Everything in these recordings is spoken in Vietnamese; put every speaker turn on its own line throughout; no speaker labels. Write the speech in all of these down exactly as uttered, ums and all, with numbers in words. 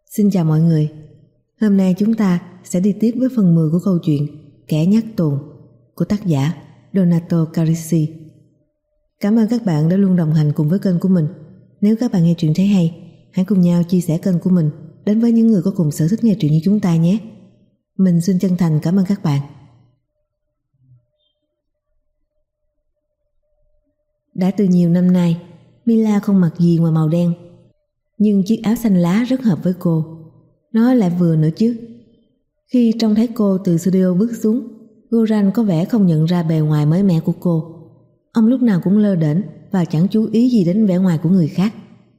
Xin chào mọi người. Hôm nay chúng ta sẽ đi tiếp với phần mười của câu chuyện Kẻ Nhát Tồn của tác giả Donato Carrisi. Cảm ơn các bạn đã luôn đồng hành cùng với kênh của mình. Nếu các bạn nghe truyện thấy hay, hãy cùng nhau chia sẻ kênh của mình đến với những người có cùng sở thích nghe truyện như chúng ta nhé. Mình xin chân thành cảm ơn các bạn. Đã từ nhiều năm nay, Mila không mặc gì ngoài màu đen, nhưng chiếc áo xanh lá rất hợp với cô. Nó lại vừa nữa chứ. Khi trông thấy cô từ studio bước xuống, Goran có vẻ không nhận ra bề ngoài mới mẻ của cô. Ông lúc nào cũng lơ đễnh và chẳng chú ý gì đến vẻ ngoài của người khác.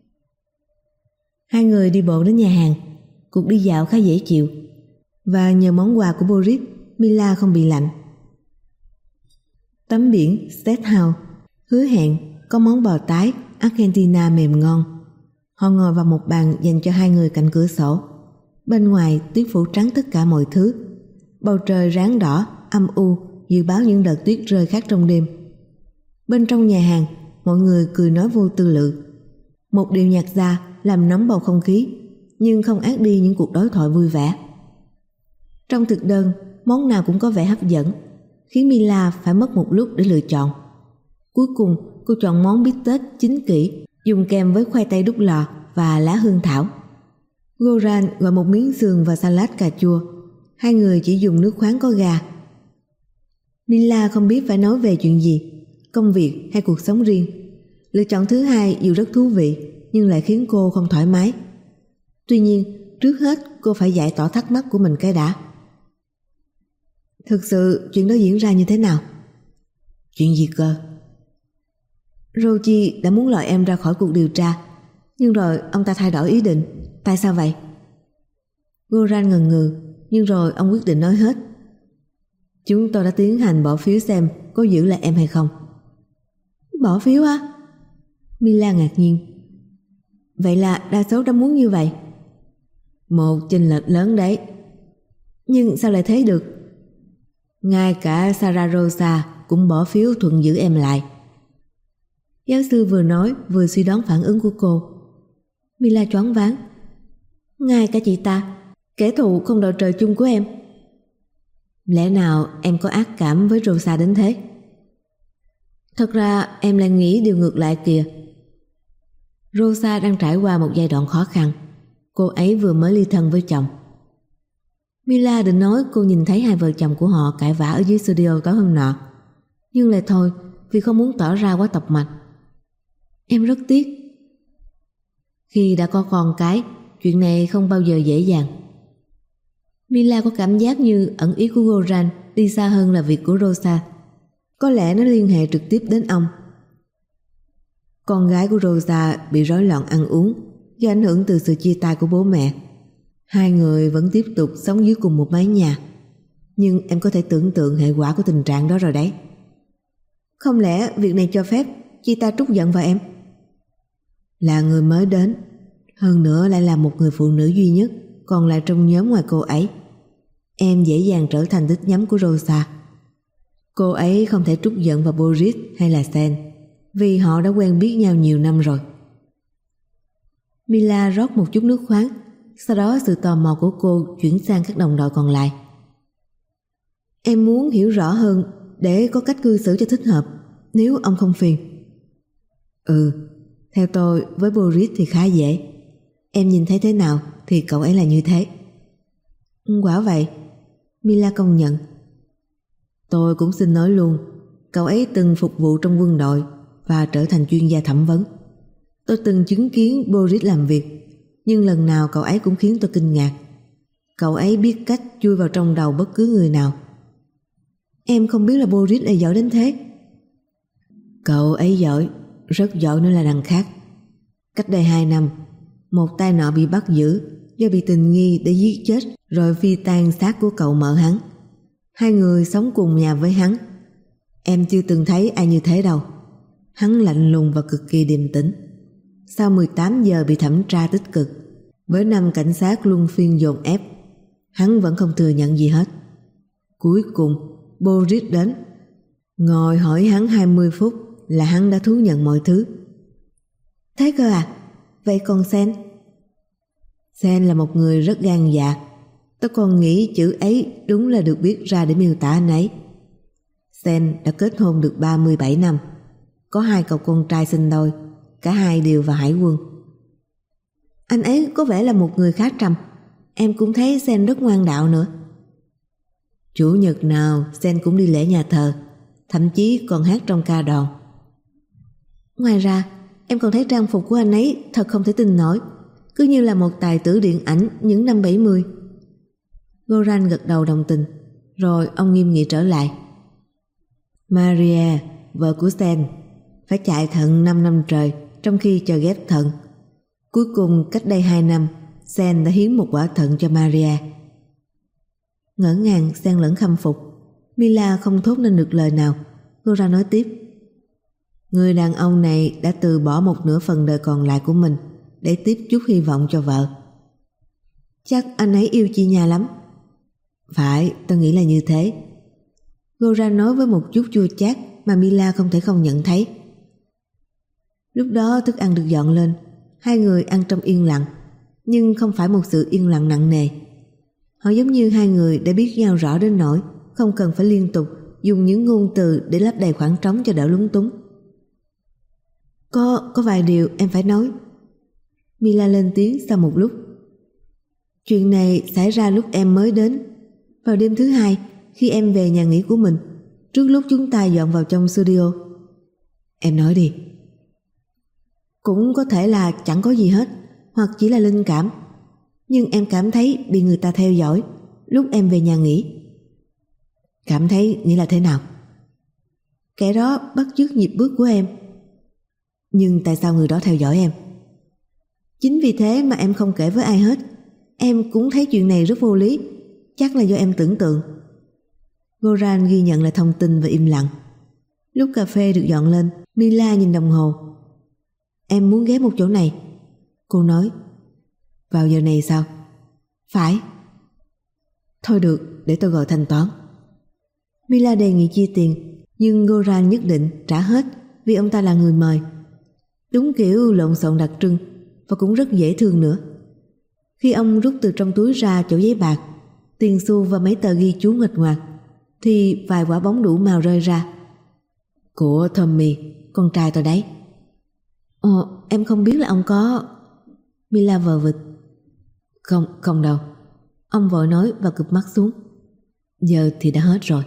Hai người đi bộ đến nhà hàng. Cuộc đi dạo khá dễ chịu, và nhờ món quà của Boris, Mila không bị lạnh. Tấm biển Steakhouse hứa hẹn có món bò tái Argentina mềm ngon. Họ ngồi vào một bàn dành cho hai người cạnh cửa sổ. Bên ngoài tuyết phủ trắng tất cả mọi thứ. Bầu trời ráng đỏ, âm u, dự báo những đợt tuyết rơi khác trong đêm. Bên trong nhà hàng, mọi người cười nói vô tư lự. Một điệu nhạc ra làm nóng bầu không khí, nhưng không át đi những cuộc đối thoại vui vẻ. Trong thực đơn, món nào cũng có vẻ hấp dẫn, khiến Mila phải mất một lúc để lựa chọn. Cuối cùng, cô chọn món bít tết chín kỹ, dùng kèm với khoai tây đút lò và lá hương thảo. Goran gọi một miếng sườn và salad cà chua. Hai người chỉ dùng nước khoáng có ga. Mila không biết phải nói về chuyện gì, công việc hay cuộc sống riêng. Lựa chọn thứ hai dù rất thú vị, nhưng lại khiến cô không thoải mái. Tuy nhiên, trước hết cô phải giải tỏa thắc mắc của mình cái đã. Thực sự chuyện đó diễn ra như thế nào? Chuyện gì cơ? Rochi đã muốn loại em ra khỏi cuộc điều tra, nhưng rồi ông ta thay đổi ý định. Tại sao vậy? Goran ngần ngừ, nhưng rồi ông quyết định nói hết. Chúng tôi đã tiến hành bỏ phiếu xem có giữ lại em hay không. Bỏ phiếu á? Mila ngạc nhiên. Vậy là đa số đã muốn như vậy? Một chênh lệch lớn đấy. Nhưng sao lại thế được? Ngay cả Sara Rosa cũng bỏ phiếu thuận giữ em lại. Giáo sư vừa nói vừa suy đoán phản ứng của cô. Mila choáng váng. Ngay cả chị ta, kẻ thù không đội trời chung của em. Lẽ nào em có ác cảm với Rosa đến thế? Thật ra em lại nghĩ điều ngược lại kìa. Rosa đang trải qua một giai đoạn khó khăn. Cô ấy vừa mới ly thân với chồng. Mila định nói cô nhìn thấy hai vợ chồng của họ cãi vã ở dưới studio tối hôm nọ, nhưng lại thôi vì không muốn tỏ ra quá tọc mạch. Em rất tiếc. Khi đã có con cái, chuyện này không bao giờ dễ dàng. Mila có cảm giác như ẩn ý của Goran đi xa hơn là việc của Rosa. Có lẽ nó liên hệ trực tiếp đến ông. Con gái của Rosa bị rối loạn ăn uống do ảnh hưởng từ sự chia tay của bố mẹ. Hai người vẫn tiếp tục sống dưới cùng một mái nhà. Nhưng em có thể tưởng tượng hệ quả của tình trạng đó rồi đấy. Không lẽ việc này cho phép chị ta trút giận vào em? Là người mới đến, hơn nữa lại là một người phụ nữ duy nhất còn lại trong nhóm ngoài cô ấy. Em dễ dàng trở thành đích nhắm của Rosa. Cô ấy không thể trút giận vào Boris hay là Sen, vì họ đã quen biết nhau nhiều năm rồi. Mila rót một chút nước khoáng, sau đó sự tò mò của cô chuyển sang các đồng đội còn lại. Em muốn hiểu rõ hơn để có cách cư xử cho thích hợp, nếu ông không phiền. Ừ, theo tôi với Boris thì khá dễ. Em nhìn thấy thế nào thì cậu ấy là như thế. Quả vậy, Mila công nhận. Tôi cũng xin nói luôn, cậu ấy từng phục vụ trong quân đội và trở thành chuyên gia thẩm vấn. Tôi từng chứng kiến Boris làm việc, nhưng lần nào cậu ấy cũng khiến tôi kinh ngạc. Cậu ấy biết cách chui vào trong đầu bất cứ người nào. Em không biết là Boris lại giỏi đến thế. Cậu ấy giỏi, rất giỏi nữa là đằng khác. Cách đây hai năm, một tay nọ bị bắt giữ do bị tình nghi để giết chết rồi phi tang xác của cậu mợ hắn. Hai người sống cùng nhà với hắn. Em chưa từng thấy ai như thế đâu. Hắn lạnh lùng và cực kỳ điềm tĩnh. Sau mười tám giờ bị thẩm tra tích cực, với năm cảnh sát luân phiên dồn ép, hắn vẫn không thừa nhận gì hết. Cuối cùng Boris đến. Ngồi hỏi hắn hai mươi phút là hắn đã thú nhận mọi thứ. Thế cơ à? Vậy còn Sen? Sen là một người rất gan dạ. Tôi còn nghĩ chữ ấy đúng là được viết ra để miêu tả anh ấy. Sen đã kết hôn được ba mươi bảy năm, có hai cậu con trai sinh đôi, cả hai đều vào hải quân. Anh ấy có vẻ là một người khá trầm. Em cũng thấy Sen rất ngoan đạo nữa. Chủ nhật nào Sen cũng đi lễ nhà thờ, thậm chí còn hát trong ca đoàn. Ngoài ra, em còn thấy trang phục của anh ấy thật không thể tin nổi, cứ như là một tài tử điện ảnh những năm bảy mươi. Goran gật đầu đồng tình, rồi ông nghiêm nghị trở lại. Maria, vợ của Sen, phải chạy thận năm năm trời trong khi chờ ghép thận. Cuối cùng cách đây hai năm, Sen đã hiến một quả thận cho Maria. Ngỡ ngàng xen lẫn khâm phục, Mila không thốt nên được lời nào. Goran nói tiếp. Người đàn ông này đã từ bỏ một nửa phần đời còn lại của mình để tiếp chút hy vọng cho vợ. Chắc anh ấy yêu chị nhà lắm. Phải, tôi nghĩ là như thế. Goran nói với một chút chua chát mà Mila không thể không nhận thấy. Lúc đó thức ăn được dọn lên, hai người ăn trong yên lặng, nhưng không phải một sự yên lặng nặng nề. Họ giống như hai người đã biết nhau rõ đến nỗi không cần phải liên tục dùng những ngôn từ để lấp đầy khoảng trống cho đỡ lúng túng. Có, có vài điều em phải nói. Mila lên tiếng sau một lúc. Chuyện này xảy ra lúc em mới đến, vào đêm thứ hai khi em về nhà nghỉ của mình, trước lúc chúng ta dọn vào trong studio. Em nói đi. Cũng có thể là chẳng có gì hết, hoặc chỉ là linh cảm, nhưng em cảm thấy bị người ta theo dõi lúc em về nhà nghỉ. Cảm thấy nghĩa là thế nào? Kẻ đó bắt chước nhịp bước của em. Nhưng tại sao người đó theo dõi em? Chính vì thế mà em không kể với ai hết. Em cũng thấy chuyện này rất vô lý. Chắc là do em tưởng tượng. Goran ghi nhận lại thông tin và im lặng. Lúc cà phê được dọn lên, Mila nhìn đồng hồ. Em muốn ghé một chỗ này. Cô nói. Vào giờ này sao? Phải. Thôi được, để tôi gọi thanh toán. Mila đề nghị chia tiền, nhưng Goran nhất định trả hết vì ông ta là người mời. Đúng kiểu lộn xộn đặc trưng và cũng rất dễ thương nữa. Khi ông rút từ trong túi ra chỗ giấy bạc, tiền xu và mấy tờ ghi chú nguệch ngoạc, thì vài quả bóng đủ màu rơi ra. Của Tommy, con trai tôi đấy. Ồ, em không biết là ông có... Mila vờ vịt. Không, không đâu. Ông vội nói và cụp mắt xuống. Giờ thì đã hết rồi.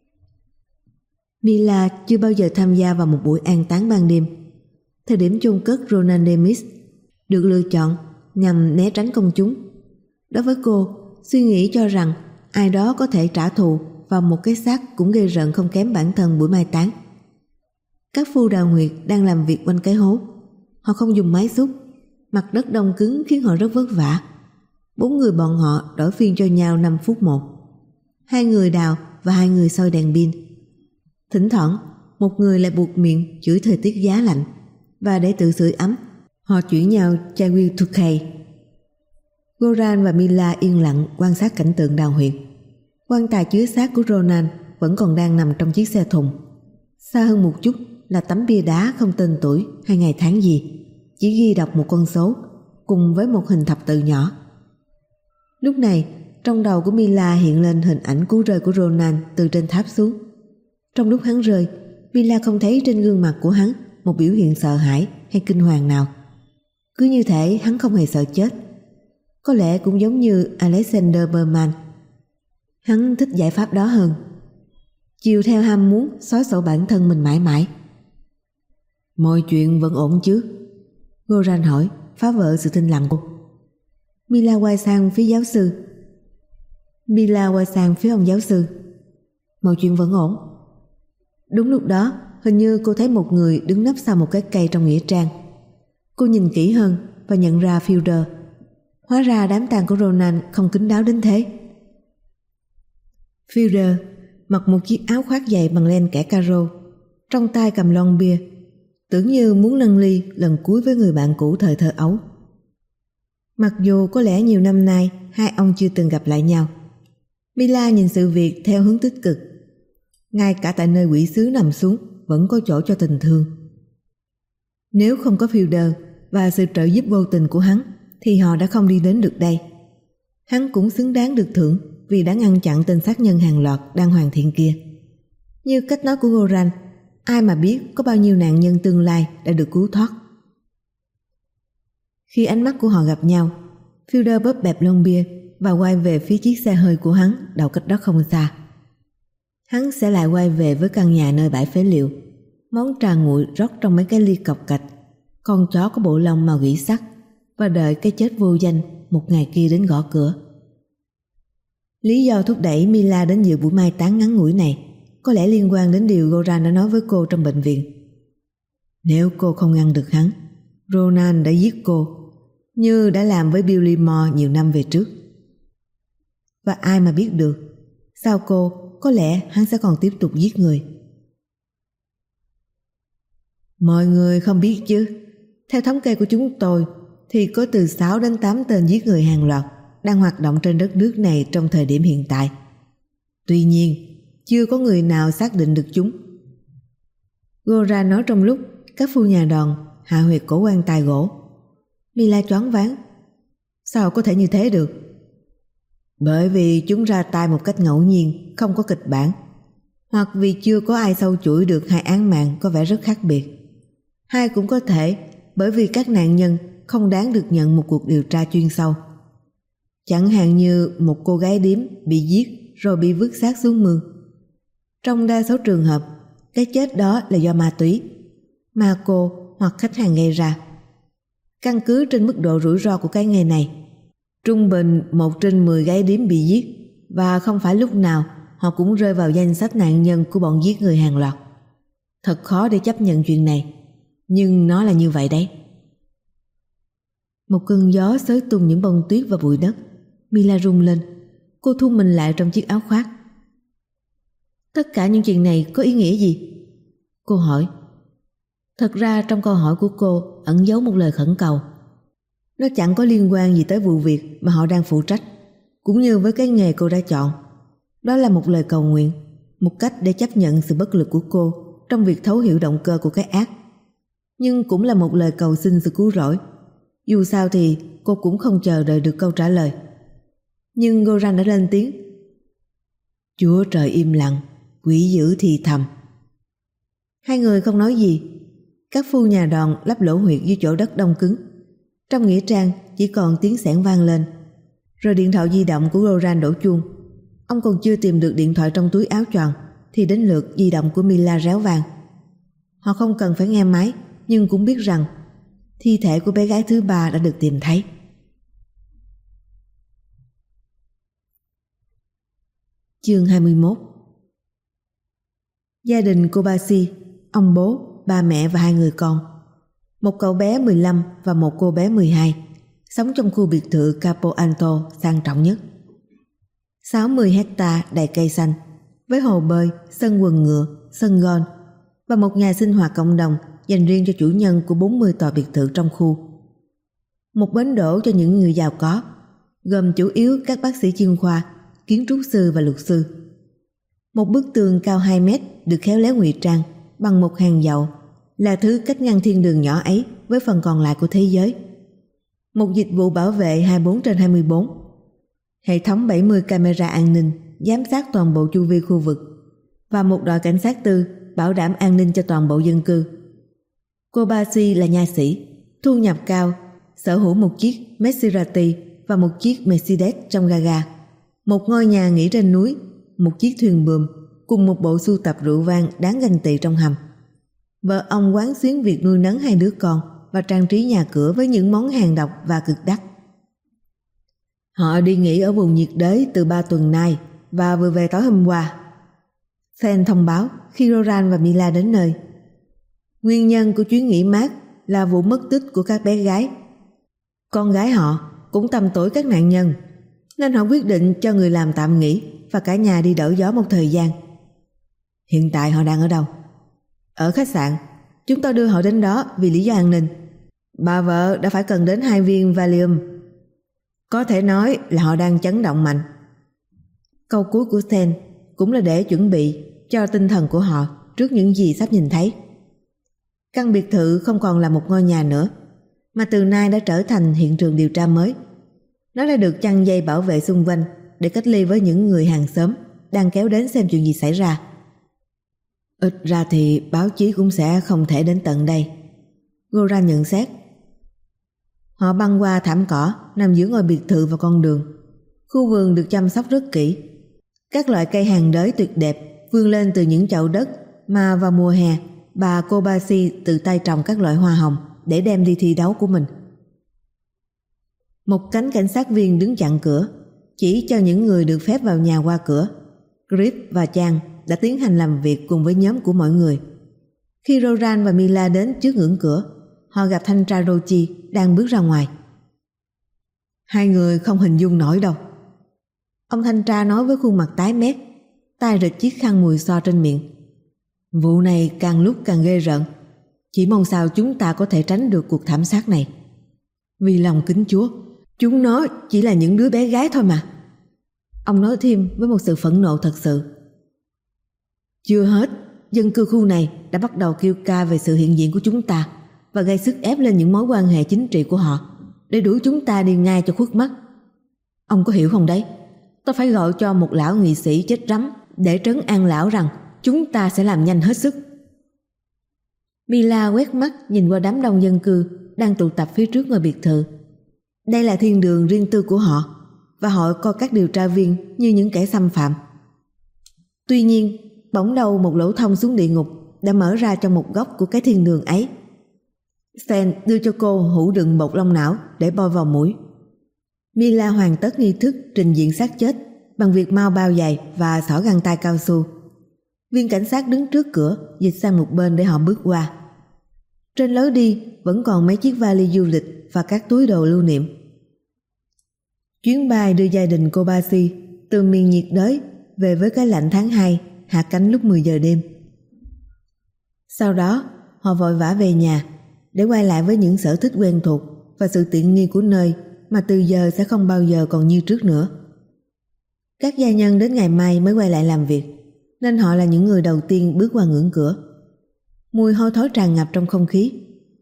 Mila chưa bao giờ tham gia vào một buổi an táng ban đêm. Thời điểm chôn cất Ronan Demis được lựa chọn nhằm né tránh công chúng. Đối với cô, suy nghĩ cho rằng ai đó có thể trả thù vào một cái xác cũng gây rợn không kém bản thân buổi mai táng. Các phu đào huyệt đang làm việc quanh cái hố. Họ không dùng máy xúc, mặt đất đông cứng khiến họ rất vất vả. Bốn người bọn họ đổi phiên cho nhau năm phút một. Hai người đào và hai người soi đèn pin. Thỉnh thoảng một người lại buộc miệng chửi thời tiết giá lạnh, và để tự sưởi ấm họ chuyển nhau chai Will Tukey. Goran và Mila yên lặng quan sát cảnh tượng đào huyệt. Quan tài chứa xác của Ronan vẫn còn đang nằm trong chiếc xe thùng. Xa hơn một chút là tấm bia đá không tên tuổi hay ngày tháng gì, chỉ ghi đọc một con số cùng với một hình thập tự nhỏ. Lúc này trong đầu của Mila hiện lên hình ảnh cú rơi của Ronan từ trên tháp xuống. Trong lúc hắn rơi, Mila không thấy trên gương mặt của hắn một biểu hiện sợ hãi hay kinh hoàng nào. Cứ như thể hắn không hề sợ chết. Có lẽ cũng giống như Alexander Berman. Hắn thích giải pháp đó hơn, chiều theo ham muốn xóa sổ bản thân mình mãi mãi. Mọi chuyện vẫn ổn chứ? Goran hỏi, phá vỡ sự tĩnh lặng cô. Mila quay sang phía giáo sư. Mila quay sang phía ông giáo sư. Mọi chuyện vẫn ổn. Đúng lúc đó, hình như cô thấy một người đứng nấp sau một cái cây trong nghĩa trang. Cô nhìn kỹ hơn và nhận ra Fielder. Hóa ra đám tang của Ronan không kín đáo đến thế. Fielder mặc một chiếc áo khoác dày bằng len kẻ caro, trong tay cầm lon bia, tưởng như muốn nâng ly lần cuối với người bạn cũ thời thơ ấu. Mặc dù có lẽ nhiều năm nay hai ông chưa từng gặp lại nhau, Mila nhìn sự việc theo hướng tích cực. Ngay cả tại nơi quỷ sứ nằm xuống vẫn có chỗ cho tình thương. Nếu không có Fielder và sự trợ giúp vô tình của hắn, thì họ đã không đi đến được đây. Hắn cũng xứng đáng được thưởng vì đã ngăn chặn tên sát nhân hàng loạt đang hoàn thiện kia. Như cách nói của Goran, ai mà biết có bao nhiêu nạn nhân tương lai đã được cứu thoát. Khi ánh mắt của họ gặp nhau, Fielder bóp bẹp lon bia và quay về phía chiếc xe hơi của hắn đậu cách đó không xa. Hắn sẽ lại quay về với căn nhà nơi bãi phế liệu, món trà nguội rót trong mấy cái ly cọc cạch, con chó có bộ lông màu gỉ sắt, và đợi cái chết vô danh một ngày kia đến gõ cửa. Lý do thúc đẩy Mila đến dự buổi mai táng ngắn ngủi này có lẽ liên quan đến điều Goran đã nói với cô trong bệnh viện. Nếu cô không ngăn được hắn, Ronan đã giết cô, như đã làm với Billy Moore nhiều năm về trước. Và ai mà biết được, sau cô có lẽ hắn sẽ còn tiếp tục giết người. Mọi người không biết chứ, theo thống kê của chúng tôi thì có từ sáu đến tám tên giết người hàng loạt đang hoạt động trên đất nước này trong thời điểm hiện tại. Tuy nhiên, chưa có người nào xác định được chúng. Goran nói trong lúc các phu nhà đòn hạ huyệt cổ quan tài gỗ. Mila choáng váng. Sao có thể như thế được? Bởi vì chúng ra tay một cách ngẫu nhiên, không có kịch bản, hoặc vì chưa có ai sâu chuỗi được hai án mạng có vẻ rất khác biệt. Hai cũng có thể bởi vì các nạn nhân không đáng được nhận một cuộc điều tra chuyên sâu. Chẳng hạn như một cô gái điếm bị giết rồi bị vứt xác xuống mương. Trong đa số trường hợp, cái chết đó là do ma túy, ma cô hoặc khách hàng gây ra. Căn cứ trên mức độ rủi ro của cái nghề này, trung bình một trên mười gái điếm bị giết, và không phải lúc nào họ cũng rơi vào danh sách nạn nhân của bọn giết người hàng loạt. Thật khó để chấp nhận chuyện này, nhưng nó là như vậy đấy. Một cơn gió xới tung những bông tuyết và bụi đất. Mila rung lên. Cô thu mình lại trong chiếc áo khoác. Tất cả những chuyện này có ý nghĩa gì? Cô hỏi. Thật ra trong câu hỏi của cô ẩn giấu một lời khẩn cầu. Nó chẳng có liên quan gì tới vụ việc mà họ đang phụ trách, cũng như với cái nghề cô đã chọn. Đó là một lời cầu nguyện, một cách để chấp nhận sự bất lực của cô trong việc thấu hiểu động cơ của cái ác. Nhưng cũng là một lời cầu xin sự cứu rỗi. Dù sao thì cô cũng không chờ đợi được câu trả lời. Nhưng Goran đã lên tiếng. Chúa trời im lặng, quỷ dữ thì thầm. Hai người không nói gì. Các phu nhà đòn lắp lỗ huyệt dưới chỗ đất đông cứng. Trong nghĩa trang chỉ còn tiếng xẻng vang lên. Rồi điện thoại di động của Goran đổ chuông. Ông còn chưa tìm được điện thoại trong túi áo choàng thì đến lượt di động của Mila réo vang. Họ không cần phải nghe máy, nhưng cũng biết rằng thi thể của bé gái thứ ba đã được tìm thấy. Chương hai mươi mốt. Gia đình Kobashi, ông bố, ba mẹ và hai người con, một cậu bé mười lăm và một cô bé mười hai, sống trong khu biệt thự Capo Alto sang trọng nhất. sáu mươi hecta đầy cây xanh, với hồ bơi, sân quần ngựa, sân golf và một nhà sinh hoạt cộng đồng dành riêng cho chủ nhân của bốn mươi tòa biệt thự trong khu. Một bến đỗ cho những người giàu có, gồm chủ yếu các bác sĩ chuyên khoa, kiến trúc sư và luật sư. Một bức tường cao hai mét được khéo léo ngụy trang bằng một hàng dậu là thứ cách ngăn thiên đường nhỏ ấy với phần còn lại của thế giới. Một dịch vụ bảo vệ hai mươi bốn trên hai mươi bốn, hệ thống bảy mươi camera an ninh giám sát toàn bộ chu vi khu vực và một đội cảnh sát tư bảo đảm an ninh cho toàn bộ dân cư. Kobashi là nha sĩ, thu nhập cao, sở hữu một chiếc Maserati và một chiếc Mercedes trong gara, một ngôi nhà nghỉ trên núi, một chiếc thuyền buồm cùng một bộ sưu tập rượu vang đáng ganh tị trong hầm. Vợ ông quán xuyến việc nuôi nấng hai đứa con và trang trí nhà cửa với những món hàng độc và cực đắt. Họ đi nghỉ ở vùng nhiệt đới từ ba tuần nay và vừa về tối hôm qua. Sen thông báo khi Goran và Mila đến nơi. Nguyên nhân của chuyến nghỉ mát là vụ mất tích của các bé gái. Con gái họ cũng tầm tuổi các nạn nhân, nên họ quyết định cho người làm tạm nghỉ và cả nhà đi đỡ gió một thời gian. Hiện tại họ đang ở đâu? Ở khách sạn. Chúng tôi đưa họ đến đó vì lý do an ninh. Bà vợ đã phải cần đến hai viên Valium. Có thể nói là họ đang chấn động mạnh. Câu cuối của Sen cũng là để chuẩn bị cho tinh thần của họ trước những gì sắp nhìn thấy. Căn biệt thự không còn là một ngôi nhà nữa, mà từ nay đã trở thành hiện trường điều tra mới. Nó đã được chằng dây bảo vệ xung quanh để cách ly với những người hàng xóm đang kéo đến xem chuyện gì xảy ra. Ít ra thì báo chí cũng sẽ không thể đến tận đây, Goran nhận xét. Họ băng qua thảm cỏ nằm giữa ngôi biệt thự và con đường. Khu vườn được chăm sóc rất kỹ. Các loại cây hàng đới tuyệt đẹp vươn lên từ những chậu đất mà vào mùa hè bà Kobashi tự tay trồng các loại hoa hồng để đem đi thi đấu của mình. Một cánh cảnh sát viên đứng chặn cửa, chỉ cho những người được phép vào nhà qua cửa. Grip và Chang đã tiến hành làm việc cùng với nhóm của mọi người. Khi Goran và Mila đến trước ngưỡng cửa, họ gặp thanh tra Rochi đang bước ra ngoài. Hai người không hình dung nổi đâu, ông thanh tra nói với khuôn mặt tái mét, tay rịch chiếc khăn mùi xoa trên miệng. Vụ này càng lúc càng ghê rợn. Chỉ mong sao chúng ta có thể tránh được cuộc thảm sát này. Vì lòng kính Chúa, chúng nó chỉ là những đứa bé gái thôi mà. Ông nói thêm với một sự phẫn nộ thật sự. Chưa hết, dân cư khu này đã bắt đầu kêu ca về sự hiện diện của chúng ta và gây sức ép lên những mối quan hệ chính trị của họ để đuổi chúng ta đi ngay cho khuất mắt. Ông có hiểu không đấy? Tôi phải gọi cho một lão nghị sĩ chết rắm để trấn an lão rằng chúng ta sẽ làm nhanh hết sức. Mila quét mắt nhìn qua đám đông dân cư đang tụ tập phía trước ngôi biệt thự. Đây là thiên đường riêng tư của họ và họ coi các điều tra viên như những kẻ xâm phạm. Tuy nhiên, bỗng đâu một lỗ thông xuống địa ngục đã mở ra trong một góc của cái thiên đường ấy. Stan đưa cho cô hũ đựng bột long não để bôi vào mũi. Mila hoàn tất nghi thức trình diện xác chết bằng việc mau bao giày và xỏ găng tay cao su. Viên cảnh sát đứng trước cửa dịch sang một bên để họ bước qua. Trên lối đi vẫn còn mấy chiếc vali du lịch và các túi đồ lưu niệm. Chuyến bay đưa gia đình Kobashi từ miền nhiệt đới về với cái lạnh tháng hai hạ cánh lúc mười giờ đêm. Sau đó họ vội vã về nhà để quay lại với những sở thích quen thuộc và sự tiện nghi của nơi mà từ giờ sẽ không bao giờ còn như trước nữa. Các gia nhân đến ngày mai mới quay lại làm việc, nên họ là những người đầu tiên bước qua ngưỡng cửa. Mùi hôi thối tràn ngập trong không khí.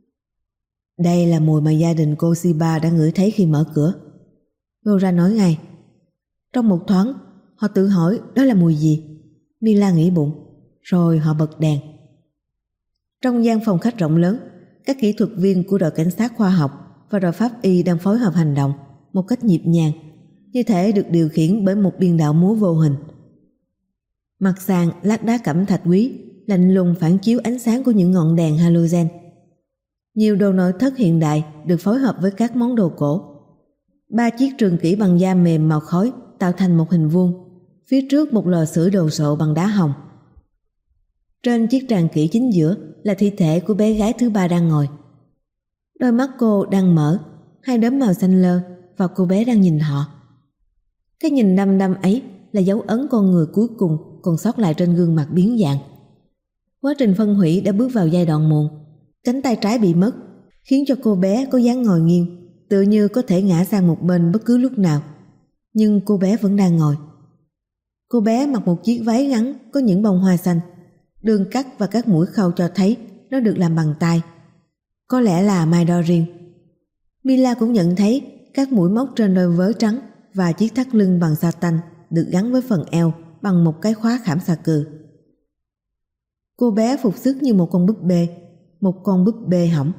Đây là mùi mà gia đình cô Shiba đã ngửi thấy khi mở cửa, Goran nói ngay. Trong một thoáng, họ tự hỏi đó là mùi gì. Mila nghĩ bụng, rồi họ bật đèn. Trong gian phòng khách rộng lớn, các kỹ thuật viên của đội cảnh sát khoa học và đội pháp y đang phối hợp hành động một cách nhịp nhàng, như thể được điều khiển bởi một biên đạo múa vô hình. Mặt sàn lát đá cẩm thạch quý lạnh lùng phản chiếu ánh sáng của những ngọn đèn halogen. Nhiều đồ nội thất hiện đại được phối hợp với các món đồ cổ. Ba chiếc trường kỷ bằng da mềm màu khói tạo thành một hình vuông, phía trước một lò sưởi đồ sộ bằng đá hồng. Trên chiếc tràng kỷ chính giữa là thi thể của bé gái thứ ba đang ngồi. Đôi mắt cô đang mở, hai đốm màu xanh lơ, và cô bé đang nhìn họ. Cái nhìn đăm đăm ấy là dấu ấn con người cuối cùng còn sót lại trên gương mặt biến dạng. Quá trình phân hủy đã bước vào giai đoạn muộn. Cánh tay trái bị mất, khiến cho cô bé có dáng ngồi nghiêng, tựa như có thể ngã sang một bên bất cứ lúc nào. Nhưng cô bé vẫn đang ngồi. Cô bé mặc một chiếc váy ngắn có những bông hoa xanh. Đường cắt và các mũi khâu cho thấy nó được làm bằng tay. Có lẽ là mai đo riêng. Mila cũng nhận thấy các mũi móc trên đôi vớ trắng và chiếc thắt lưng bằng sa tanh được gắn với phần eo bằng một cái khóa khảm xà cừ. Cô bé phục sức như một con búp bê, một con búp bê hỏng.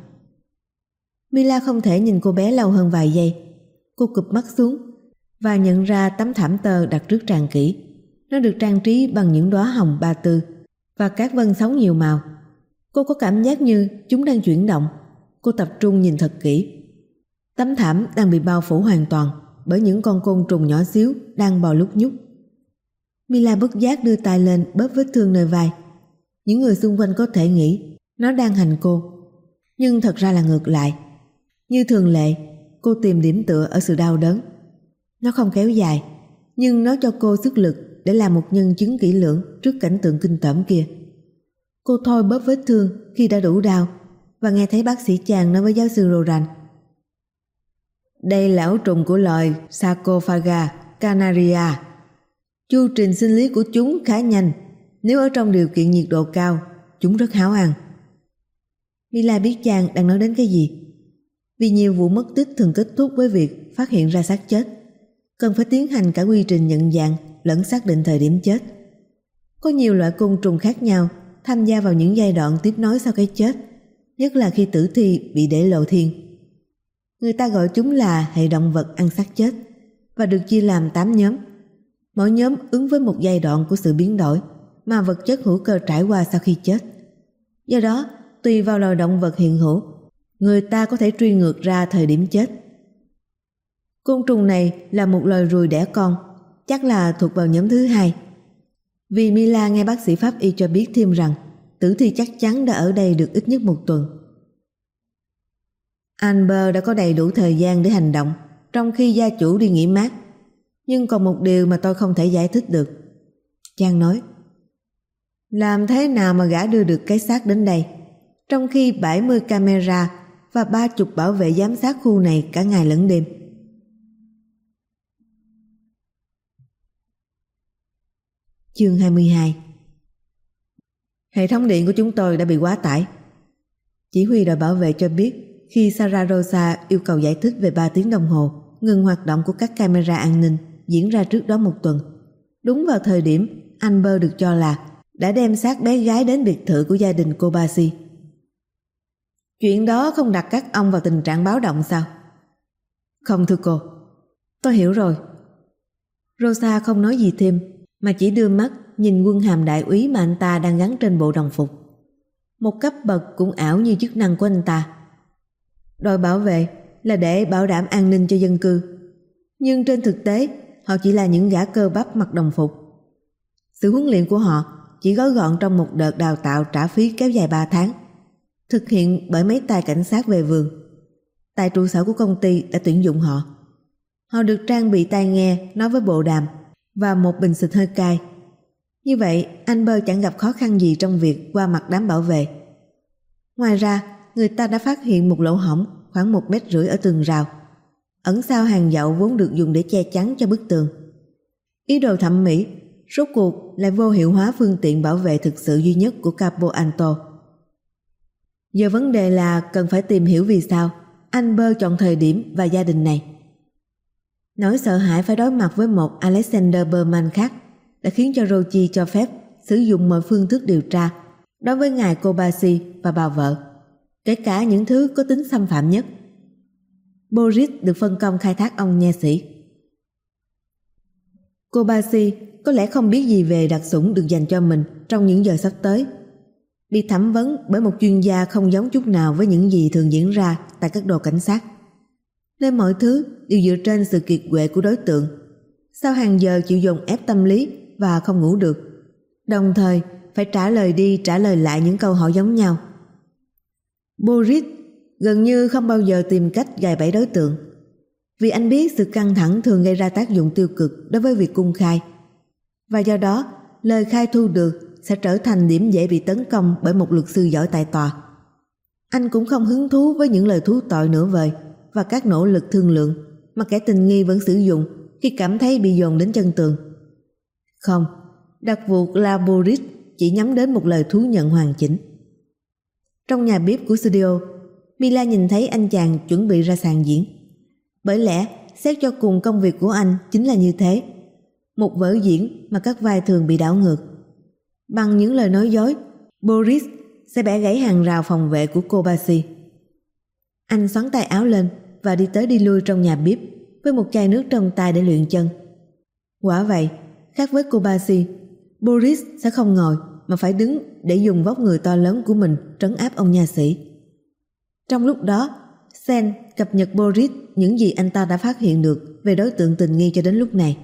Mila không thể nhìn cô bé lâu hơn vài giây. Cô cụp mắt xuống và nhận ra tấm thảm tơ đặt trước tràng kỷ. Nó được trang trí bằng những đóa hồng ba tư và các vân sóng nhiều màu. Cô có cảm giác như chúng đang chuyển động. Cô tập trung nhìn thật kỹ. Tấm thảm đang bị bao phủ hoàn toàn bởi những con côn trùng nhỏ xíu đang bò lúc nhúc. Mila bất giác đưa tay lên bóp vết thương nơi vai. Những người xung quanh có thể nghĩ nó đang hành cô, nhưng thật ra là ngược lại. Như thường lệ, cô tìm điểm tựa ở sự đau đớn. Nó không kéo dài, nhưng nó cho cô sức lực để làm một nhân chứng kỹ lưỡng trước cảnh tượng kinh tởm kia. Cô thôi bóp vết thương khi đã đủ đau và nghe thấy bác sĩ Chang nói với giáo sư Goran. Đây là ấu trùng của loài Sarcophaga canaria. Chu trình sinh lý của chúng khá nhanh. Nếu ở trong điều kiện nhiệt độ cao, chúng rất háo ăn. Mila biết Chang đang nói đến cái gì. vì nhiều vụ mất tích thường kết thúc với việc phát hiện ra xác chết, cần phải tiến hành cả quy trình nhận dạng lẫn xác định thời điểm chết. Có nhiều loại côn trùng khác nhau tham gia vào những giai đoạn tiếp nối sau cái chết, nhất là khi tử thi bị để lộ thiên. Người ta gọi chúng là hệ động vật ăn xác chết và được chia làm tám nhóm. Mỗi nhóm ứng với một giai đoạn của sự biến đổi mà vật chất hữu cơ trải qua sau khi chết. Do đó, tùy vào loài động vật hiện hữu, người ta có thể truy ngược ra thời điểm chết. Côn trùng này là một loài ruồi đẻ con, chắc là thuộc vào nhóm thứ hai. Vì Mila nghe bác sĩ pháp y cho biết thêm rằng tử thi chắc chắn đã ở đây được ít nhất một tuần. Amber đã có đầy đủ thời gian để hành động, trong khi gia chủ đi nghỉ mát. Nhưng còn một điều mà tôi không thể giải thích được. Chàng nói, làm thế nào mà gã đưa được cái xác đến đây, trong khi bảy mươi camera và ba mươi bảo vệ giám sát khu này cả ngày lẫn đêm? Chương hai mươi hai. Hệ thống điện của chúng tôi đã bị quá tải. Chỉ huy đội bảo vệ cho biết khi Sarah Rosa yêu cầu giải thích về ba tiếng đồng hồ ngừng hoạt động của các camera an ninh diễn ra trước đó một tuần. Đúng vào thời điểm Amber được cho là đã đem xác bé gái đến biệt thự của gia đình cô Basi. Chuyện đó không đặt các ông vào tình trạng báo động sao? Không thưa cô. Tôi hiểu rồi. Rosa không nói gì thêm mà chỉ đưa mắt nhìn quân hàm đại úy mà anh ta đang gắn trên bộ đồng phục. Một cấp bậc cũng ảo như chức năng của anh ta. Đội bảo vệ là để bảo đảm an ninh cho dân cư, nhưng trên thực tế họ chỉ là những gã cơ bắp mặc đồng phục. Sự huấn luyện của họ chỉ gói gọn trong một đợt đào tạo trả phí kéo dài ba tháng, thực hiện bởi mấy tay cảnh sát về vườn. Tại trụ sở của công ty đã tuyển dụng họ. Họ được trang bị tai nghe nói với bộ đàm và một bình xịt hơi cay. Như vậy Amber chẳng gặp khó khăn gì trong việc qua mặt đám bảo vệ. Ngoài ra, người ta đã phát hiện một lỗ hổng khoảng một mét rưỡi ở tường rào, ẩn sau hàng dậu vốn được dùng để che chắn cho bức tường. Ý đồ thẩm mỹ rốt cuộc lại vô hiệu hóa phương tiện bảo vệ thực sự duy nhất của Capo Anto. Giờ vấn đề là cần phải tìm hiểu vì sao Amber chọn thời điểm và gia đình này. Nỗi sợ hãi phải đối mặt với một Alexander Berman khác đã khiến cho Rochi cho phép sử dụng mọi phương thức điều tra đối với ngài Kobashi và bà vợ, kể cả những thứ có tính xâm phạm nhất. Boris được phân công khai thác ông nha sĩ. Kobashi có lẽ không biết gì về đặc sủng được dành cho mình trong những giờ sắp tới. Bị thẩm vấn bởi một chuyên gia không giống chút nào với những gì thường diễn ra tại các đồn cảnh sát, nên mọi thứ đều dựa trên sự kiệt quệ của đối tượng. Sau hàng giờ chịu dồn ép tâm lý và không ngủ được, đồng thời phải trả lời đi trả lời lại những câu hỏi giống nhau. Boris gần như không bao giờ tìm cách gài bẫy đối tượng, vì anh biết sự căng thẳng thường gây ra tác dụng tiêu cực đối với việc cung khai, và do đó lời khai thu được sẽ trở thành điểm dễ bị tấn công bởi một luật sư giỏi tại tòa. Anh cũng không hứng thú với những lời thú tội nửa vời và các nỗ lực thương lượng mà kẻ tình nghi vẫn sử dụng khi cảm thấy bị dồn đến chân tường. Không, đặc vụ La Boris chỉ nhắm đến một lời thú nhận hoàn chỉnh. Trong nhà bếp của studio, Mila nhìn thấy anh chàng chuẩn bị ra sàn diễn. Bởi lẽ, xét cho cùng công việc của anh chính là như thế. Một vở diễn mà các vai thường bị đảo ngược. Bằng những lời nói dối, Boris sẽ bẻ gãy hàng rào phòng vệ của Kobashi. Anh xoắn tay áo lên và đi tới đi lui trong nhà bếp với một chai nước trong tay để luyện chân. Quả vậy, khác với Kobashi, Boris sẽ không ngồi mà phải đứng để dùng vóc người to lớn của mình trấn áp ông nha sĩ. Trong lúc đó, Sen cập nhật Boris những gì anh ta đã phát hiện được về đối tượng tình nghi cho đến lúc này.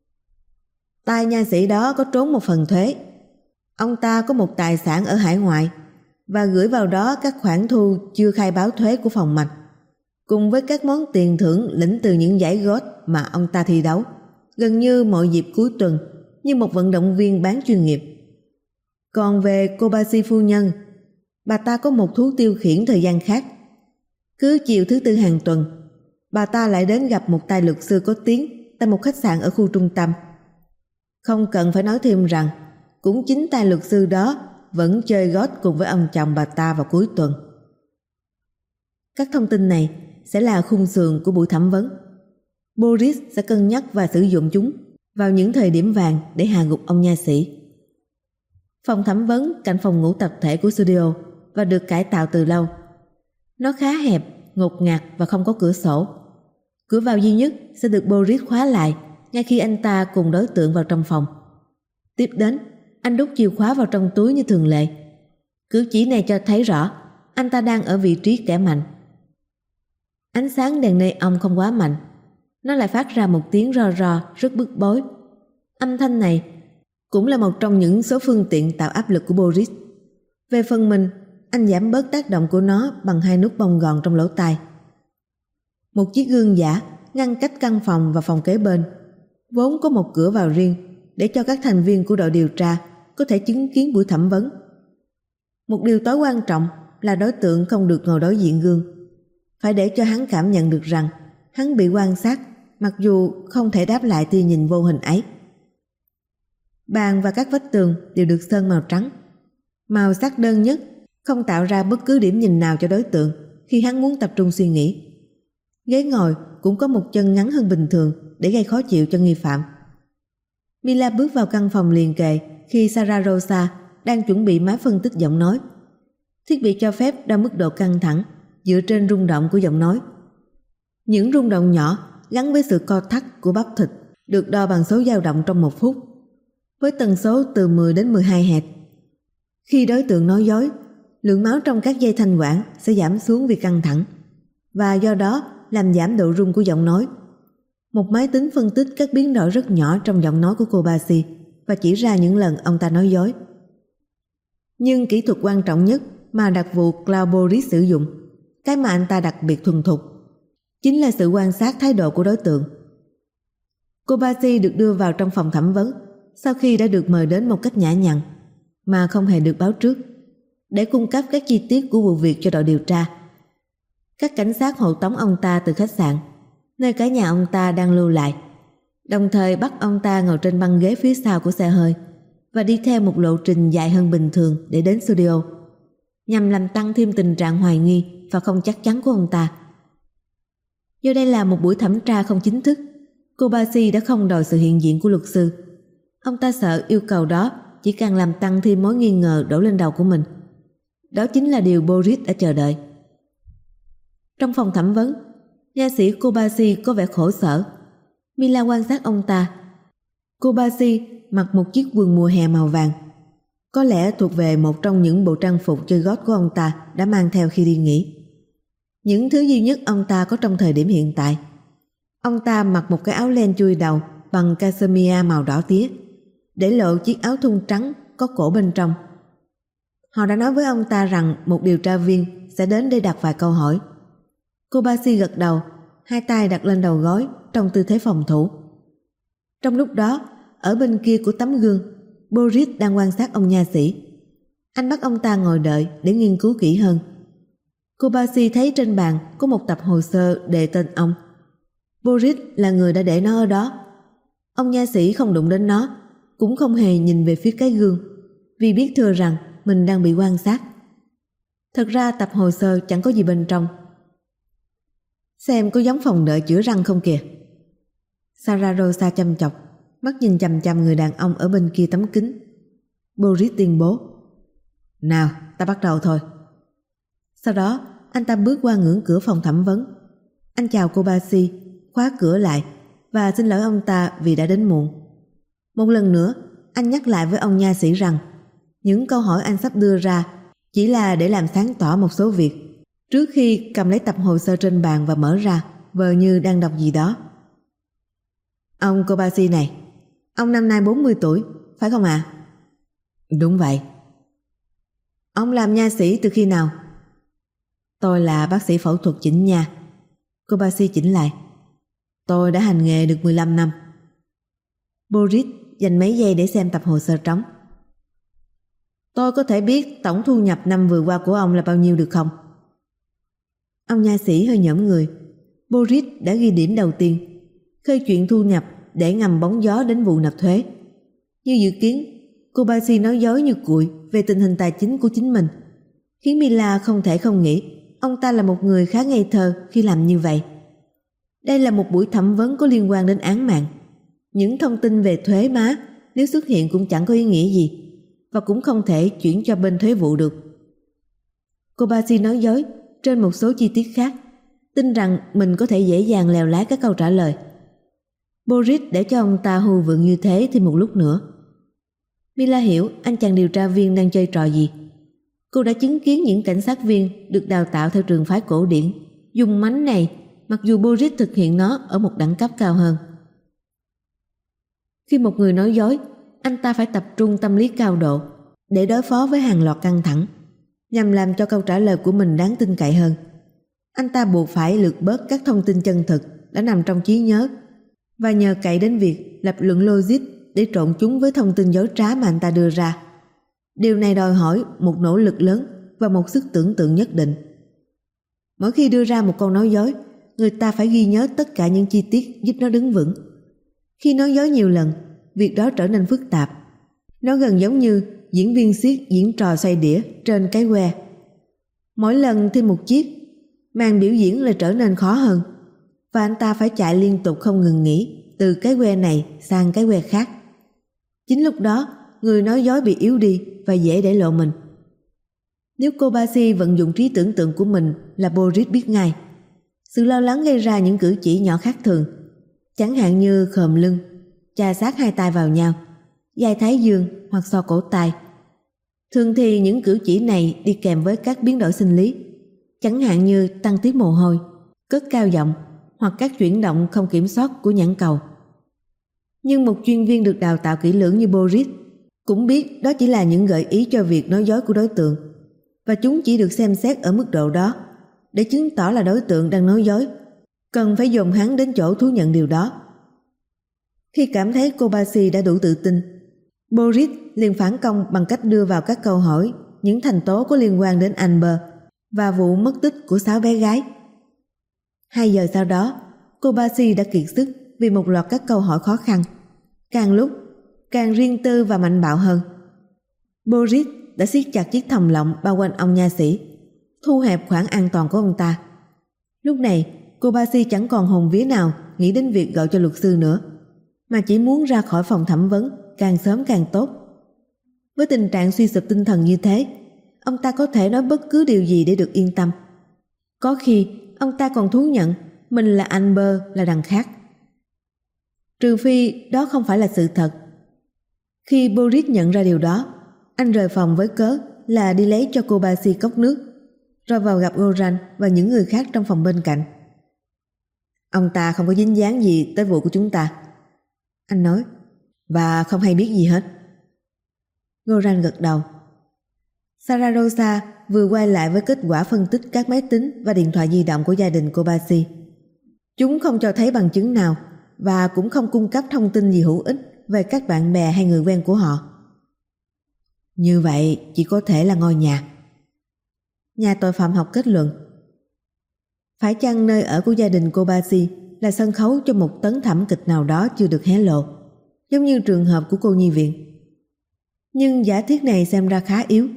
Tay nha sĩ đó có trốn một phần thuế. Ông ta có một tài sản ở hải ngoại và gửi vào đó các khoản thu chưa khai báo thuế của phòng mạch, cùng với các món tiền thưởng lĩnh từ những giải gót mà ông ta thi đấu gần như mọi dịp cuối tuần như một vận động viên bán chuyên nghiệp. Còn về Kobashi phu nhân, bà ta có một thú tiêu khiển thời gian khác. Cứ chiều thứ tư hàng tuần, bà ta lại đến gặp một tay luật sư có tiếng tại một khách sạn ở khu trung tâm. Không cần phải nói thêm rằng cũng chính tay luật sư đó vẫn chơi gót cùng với ông chồng bà ta vào cuối tuần. Các thông tin này sẽ là khung sườn của buổi thẩm vấn. Boris sẽ cân nhắc và sử dụng chúng vào những thời điểm vàng để hạ gục ông nha sĩ. Phòng thẩm vấn cạnh phòng ngủ tập thể của studio và được cải tạo từ lâu. Nó khá hẹp, ngột ngạt và không có cửa sổ. Cửa vào duy nhất sẽ được Boris khóa lại ngay khi anh ta cùng đối tượng vào trong phòng. Tiếp đến, anh đút chìa khóa vào trong túi như thường lệ. Cử chỉ này cho thấy rõ anh ta đang ở vị trí kẻ mạnh. Ánh sáng đèn neon không quá mạnh, nó lại phát ra một tiếng ro ro rất bức bối. Âm thanh này cũng là một trong những số phương tiện tạo áp lực của Boris. Về phần mình, anh giảm bớt tác động của nó bằng hai nút bông gòn trong lỗ tai. Một chiếc gương giả ngăn cách căn phòng và phòng kế bên, vốn có một cửa vào riêng để cho các thành viên của đội điều tra có thể chứng kiến buổi thẩm vấn. Một điều tối quan trọng là đối tượng không được ngồi đối diện gương, phải để cho hắn cảm nhận được rằng hắn bị quan sát, mặc dù không thể đáp lại tia nhìn vô hình ấy. Bàn và các vách tường đều được sơn màu trắng, màu sắc đơn nhất, không tạo ra bất cứ điểm nhìn nào cho đối tượng khi hắn muốn tập trung suy nghĩ. Ghế ngồi cũng có một chân ngắn hơn bình thường để gây khó chịu cho nghi phạm. Mila bước vào căn phòng liền kề khi Sara Rosa đang chuẩn bị máy phân tích giọng nói. Thiết bị cho phép đo mức độ căng thẳng dựa trên rung động của giọng nói. Những rung động nhỏ gắn với sự co thắt của bắp thịt được đo bằng số dao động trong một phút, với tần số từ mười đến mười hai héc. Khi đối tượng nói dối, lượng máu trong các dây thanh quản sẽ giảm xuống vì căng thẳng, và do đó làm giảm độ rung của giọng nói. Một máy tính phân tích các biến đổi rất nhỏ trong giọng nói của Kobasi và chỉ ra những lần ông ta nói dối. Nhưng kỹ thuật quan trọng nhất mà đặc vụ Claude Boris sử dụng, cái mà anh ta đặc biệt thuần thục, chính là sự quan sát thái độ của đối tượng. Kobasi được đưa vào trong phòng thẩm vấn sau khi đã được mời đến một cách nhã nhặn mà không hề được báo trước, để cung cấp các chi tiết của vụ việc cho đội điều tra. Các cảnh sát hộ tống ông ta từ khách sạn, nơi cả nhà ông ta đang lưu lại, đồng thời bắt ông ta ngồi trên băng ghế phía sau của xe hơi và đi theo một lộ trình dài hơn bình thường để đến studio, nhằm làm tăng thêm tình trạng hoài nghi và không chắc chắn của ông ta. Do đây là một buổi thẩm tra không chính thức, Kobasi đã không đòi sự hiện diện của luật sư. Ông ta sợ yêu cầu đó chỉ càng làm tăng thêm mối nghi ngờ đổ lên đầu của mình. Đó chính là điều Boris đã chờ đợi. Trong phòng thẩm vấn, nha sĩ Kobasi có vẻ khổ sở. Mila quan sát ông ta. Kobasi mặc một chiếc quần mùa hè màu vàng, có lẽ thuộc về một trong những bộ trang phục chơi gót của ông ta đã mang theo khi đi nghỉ. Những thứ duy nhất ông ta có trong thời điểm hiện tại. Ông ta mặc một cái áo len chui đầu bằng cashmere màu đỏ tía, để lộ chiếc áo thun trắng có cổ bên trong. Họ đã nói với ông ta rằng một điều tra viên sẽ đến để đặt vài câu hỏi. Kobasi gật đầu, hai tay đặt lên đầu gối trong tư thế phòng thủ. Trong lúc đó, ở bên kia của tấm gương, Boris đang quan sát ông nha sĩ. Anh bắt ông ta ngồi đợi để nghiên cứu kỹ hơn. Kobasi thấy trên bàn có một tập hồ sơ đề tên ông. Boris là người đã để nó ở đó. Ông nha sĩ không đụng đến nó, cũng không hề nhìn về phía cái gương, vì biết thừa rằng mình đang bị quan sát. Thật ra tập hồ sơ chẳng có gì bên trong. Xem có giống phòng đợi chữa răng không kìa. Sara Rosa chăm chọc, mắt nhìn chằm chằm người đàn ông ở bên kia tấm kính. Boris tuyên bố: "Nào, ta bắt đầu thôi." Sau đó, anh ta bước qua ngưỡng cửa phòng thẩm vấn. Anh chào Kobasi, khóa cửa lại và xin lỗi ông ta vì đã đến muộn. Một lần nữa, anh nhắc lại với ông nha sĩ rằng những câu hỏi anh sắp đưa ra chỉ là để làm sáng tỏ một số việc, trước khi cầm lấy tập hồ sơ trên bàn và mở ra, vờ như đang đọc gì đó. "Ông Kobasi này, ông năm nay bốn mươi tuổi, phải không ạ?" À? "Đúng vậy." "Ông làm nha sĩ từ khi nào?" "Tôi là bác sĩ phẫu thuật chỉnh nha." Kobasi chỉnh lại. "Tôi đã hành nghề được mười lăm năm. Boris dành mấy giây để xem tập hồ sơ trống. "Tôi có thể biết tổng thu nhập năm vừa qua của ông là bao nhiêu được không?" Ông nha sĩ hơi nhõm người. Boris đã ghi điểm đầu tiên, khơi chuyện thu nhập để ngầm bóng gió đến vụ nộp thuế. Như dự kiến, Kobasi nói dối như cuội về tình hình tài chính của chính mình, khiến Mila không thể không nghĩ ông ta là một người khá ngây thơ khi làm như vậy. Đây là một buổi thẩm vấn có liên quan đến án mạng. Những thông tin về thuế má nếu xuất hiện cũng chẳng có ý nghĩa gì, và cũng không thể chuyển cho bên thuế vụ được. Kobashi nói dối trên một số chi tiết khác, tin rằng mình có thể dễ dàng lèo lái các câu trả lời. Boris để cho ông ta hù vượng như thế thêm một lúc nữa. Mila hiểu anh chàng điều tra viên đang chơi trò gì. Cô đã chứng kiến những cảnh sát viên được đào tạo theo trường phái cổ điển dùng mánh này, mặc dù Boris thực hiện nó ở một đẳng cấp cao hơn. Khi một người nói dối, anh ta phải tập trung tâm lý cao độ để đối phó với hàng loạt căng thẳng, nhằm làm cho câu trả lời của mình đáng tin cậy hơn. Anh ta buộc phải lược bớt các thông tin chân thực đã nằm trong trí nhớ và nhờ cậy đến việc lập luận logic để trộn chúng với thông tin dối trá mà anh ta đưa ra. Điều này đòi hỏi một nỗ lực lớn và một sức tưởng tượng nhất định. Mỗi khi đưa ra một câu nói dối, người ta phải ghi nhớ tất cả những chi tiết giúp nó đứng vững. Khi nói dối nhiều lần, việc đó trở nên phức tạp. Nó gần giống như diễn viên xiếc diễn trò xoay đĩa trên cái que. Mỗi lần thêm một chiếc, màn biểu diễn lại trở nên khó hơn, và anh ta phải chạy liên tục không ngừng nghỉ từ cái que này sang cái que khác. Chính lúc đó, người nói dối bị yếu đi và dễ để lộ mình. Nếu Kobashi vận dụng trí tưởng tượng của mình là Boris biết ngay. Sự lo lắng gây ra những cử chỉ nhỏ khác thường, chẳng hạn như khom lưng, chà sát hai tay vào nhau, vai thái dương hoặc so cổ tay. Thường thì những cử chỉ này đi kèm với các biến đổi sinh lý, chẳng hạn như tăng tiết mồ hôi, cất cao giọng hoặc các chuyển động không kiểm soát của nhãn cầu. Nhưng một chuyên viên được đào tạo kỹ lưỡng như Boris cũng biết đó chỉ là những gợi ý cho việc nói dối của đối tượng, và chúng chỉ được xem xét ở mức độ đó. Để chứng tỏ là đối tượng đang nói dối, cần phải dồn hắn đến chỗ thú nhận điều đó. Khi cảm thấy Kobashi đã đủ tự tin, Boris liền phản công bằng cách đưa vào các câu hỏi những thành tố có liên quan đến Amber và vụ mất tích của sáu bé gái. Hai giờ sau đó, Kobashi đã kiệt sức vì một loạt các câu hỏi khó khăn, càng lúc càng riêng tư và mạnh bạo hơn. Boris đã siết chặt chiếc thòng lọng bao quanh ông nha sĩ, thu hẹp khoảng an toàn của ông ta. Lúc này, Kobashi chẳng còn hồn vía nào nghĩ đến việc gọi cho luật sư nữa, mà chỉ muốn ra khỏi phòng thẩm vấn càng sớm càng tốt. Với tình trạng suy sụp tinh thần như thế, ông ta có thể nói bất cứ điều gì để được yên tâm. Có khi ông ta còn thú nhận mình là Amber là đằng khác. Trừ phi đó không phải là sự thật. Khi Boris nhận ra điều đó, anh rời phòng với cớ là đi lấy cho Kobashi cốc nước, rồi vào gặp Goran và những người khác trong phòng bên cạnh. Ông ta không có dính dáng gì tới vụ của chúng ta, anh nói, và không hay biết gì hết. Goran gật đầu. Sararosa vừa quay lại với kết quả phân tích các máy tính và điện thoại di động của gia đình Kobashi. Chúng không cho thấy bằng chứng nào và cũng không cung cấp thông tin gì hữu ích về các bạn bè hay người quen của họ. Như vậy chỉ có thể là ngôi nhà. Nhà tội phạm học kết luận. Phải chăng nơi ở của gia đình Kobashi là sân khấu cho một tấn thảm kịch nào đó chưa được hé lộ, giống như trường hợp của cô nhi viện? Nhưng giả thiết này xem ra khá yếu.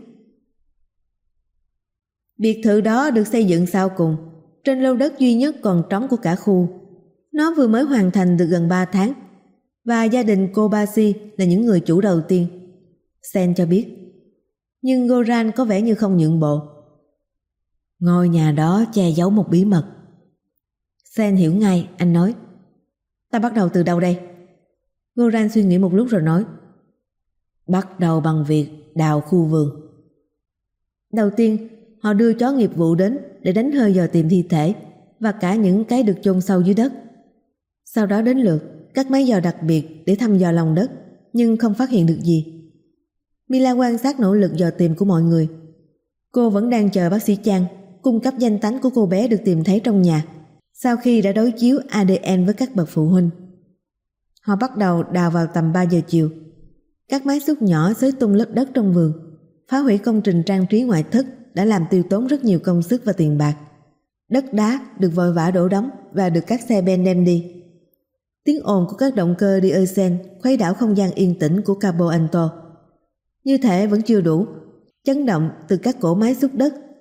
Biệt thự đó được xây dựng sau cùng trên lô đất duy nhất còn trống của cả khu. Nó vừa mới hoàn thành được gần ba tháng, và gia đình Kobashi là những người chủ đầu tiên, Sen cho biết. Nhưng Goran có vẻ như không nhượng bộ. Ngôi nhà đó che giấu một bí mật. Sen hiểu ngay, anh nói. Ta bắt đầu từ đâu đây? Goran suy nghĩ một lúc rồi nói. Bắt đầu bằng việc đào khu vườn. Đầu tiên, họ đưa chó nghiệp vụ đến để đánh hơi dò tìm thi thể và cả những cái được chôn sâu dưới đất. Sau đó đến lượt các máy dò đặc biệt để thăm dò lòng đất, nhưng không phát hiện được gì. Mila quan sát nỗ lực dò tìm của mọi người. Cô vẫn đang chờ bác sĩ Chang cung cấp danh tánh của cô bé được tìm thấy trong nhà sau khi đã đối chiếu a đê en với các bậc phụ huynh. Họ bắt đầu đào vào tầm ba giờ chiều. Các máy xúc nhỏ xới tung lớp đất trong vườn, phá hủy công trình trang trí ngoại thất đã làm tiêu tốn rất nhiều công sức và tiền bạc. Đất đá được vội vã đổ đóng và được các xe ben đem đi. Tiếng ồn của các động cơ diesel khuấy đảo không gian yên tĩnh của Cabo Alto. Như thể vẫn chưa đủ, chấn động từ các cỗ máy xúc đất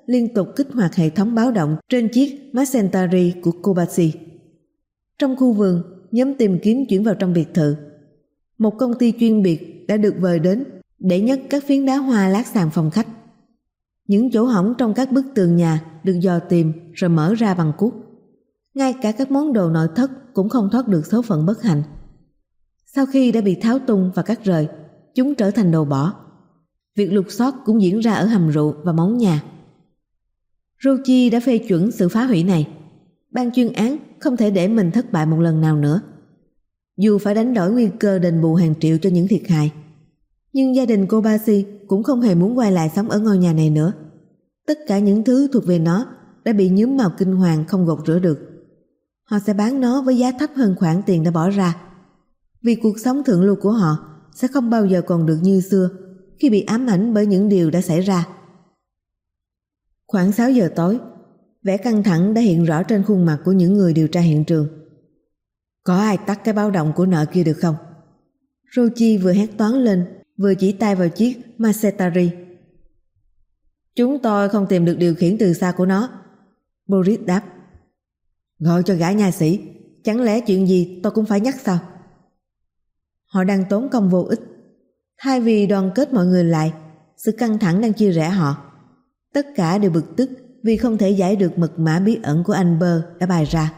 liên tục kích hoạt hệ thống báo động trên chiếc Macentari của Kobashi. Trong khu vườn, nhóm tìm kiếm chuyển vào trong biệt thự. Một công ty chuyên biệt đã được mời đến để nhấc các phiến đá hoa lát sàn phòng khách. Những chỗ hỏng trong các bức tường nhà được dò tìm rồi mở ra bằng cuốc. Ngay cả các món đồ nội thất cũng không thoát được số phận bất hạnh. Sau khi đã bị tháo tung và cắt rời, chúng trở thành đồ bỏ. Việc lục soát cũng diễn ra ở hầm rượu và móng nhà. Rochi đã phê chuẩn sự phá hủy này. Ban chuyên án không thể để mình thất bại một lần nào nữa. Dù phải đánh đổi nguy cơ đền bù hàng triệu cho những thiệt hại, nhưng gia đình Kobashi cũng không hề muốn quay lại sống ở ngôi nhà này nữa. Tất cả những thứ thuộc về nó đã bị nhuốm màu kinh hoàng không gột rửa được. Họ sẽ bán nó với giá thấp hơn khoản tiền đã bỏ ra, vì cuộc sống thượng lưu của họ sẽ không bao giờ còn được như xưa khi bị ám ảnh bởi những điều đã xảy ra. Khoảng sáu giờ tối, vẻ căng thẳng đã hiện rõ trên khuôn mặt của những người điều tra hiện trường. Có ai tắt cái báo động của nợ kia được không? Rochi vừa hét toáng lên, vừa chỉ tay vào chiếc Macentari. Chúng tôi không tìm được điều khiển từ xa của nó, Boris đáp. Gọi cho gã nha sĩ, chẳng lẽ chuyện gì tôi cũng phải nhắc sao? Họ đang tốn công vô ích. Thay vì đoàn kết mọi người lại, sự căng thẳng đang chia rẽ họ. Tất cả đều bực tức vì không thể giải được mật mã bí ẩn của anh Bơ đã bày ra.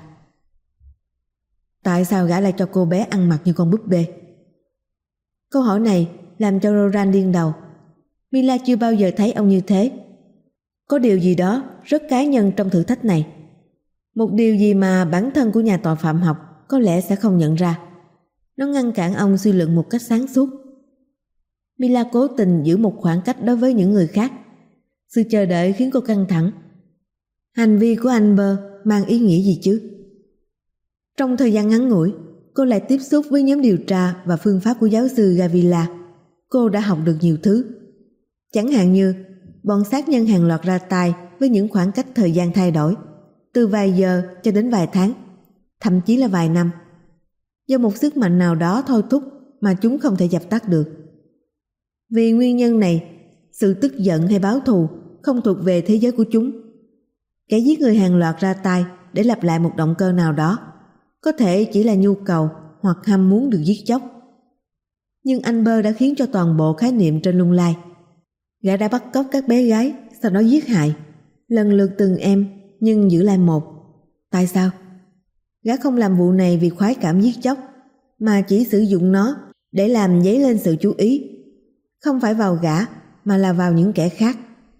Tại sao gã lại cho cô bé ăn mặc như con búp bê? Câu hỏi này làm cho Roran điên đầu. Mila chưa bao giờ thấy ông như thế. Có điều gì đó rất cá nhân trong thử thách này. Một điều gì mà bản thân của nhà tội phạm học có lẽ sẽ không nhận ra. Nó ngăn cản ông suy luận một cách sáng suốt. Mila cố tình giữ một khoảng cách đối với những người khác. Sự chờ đợi khiến cô căng thẳng. Hành vi của anh Bơ mang ý nghĩa gì chứ? Trong thời gian ngắn ngủi, cô lại tiếp xúc với nhóm điều tra và phương pháp của giáo sư Gavila. Cô đã học được nhiều thứ. Chẳng hạn như bọn sát nhân hàng loạt ra tay với những khoảng cách thời gian thay đổi, từ vài giờ cho đến vài tháng, thậm chí là vài năm. Do một sức mạnh nào đó thôi thúc mà chúng không thể dập tắt được. Vì nguyên nhân này, sự tức giận hay báo thù không thuộc về thế giới của chúng. Kẻ giết người hàng loạt ra tay để lặp lại một động cơ nào đó, có thể chỉ là nhu cầu hoặc ham muốn được giết chóc. Nhưng anh Bơ đã khiến cho toàn bộ khái niệm trên lung lay. Gã đã bắt cóc các bé gái, sau đó giết hại, lần lượt từng em, nhưng giữ lại một. Tại sao? Gã không làm vụ này vì khoái cảm giết chóc, mà chỉ sử dụng nó để làm dấy lên sự chú ý. Không phải vào gã, mà là vào những kẻ khác.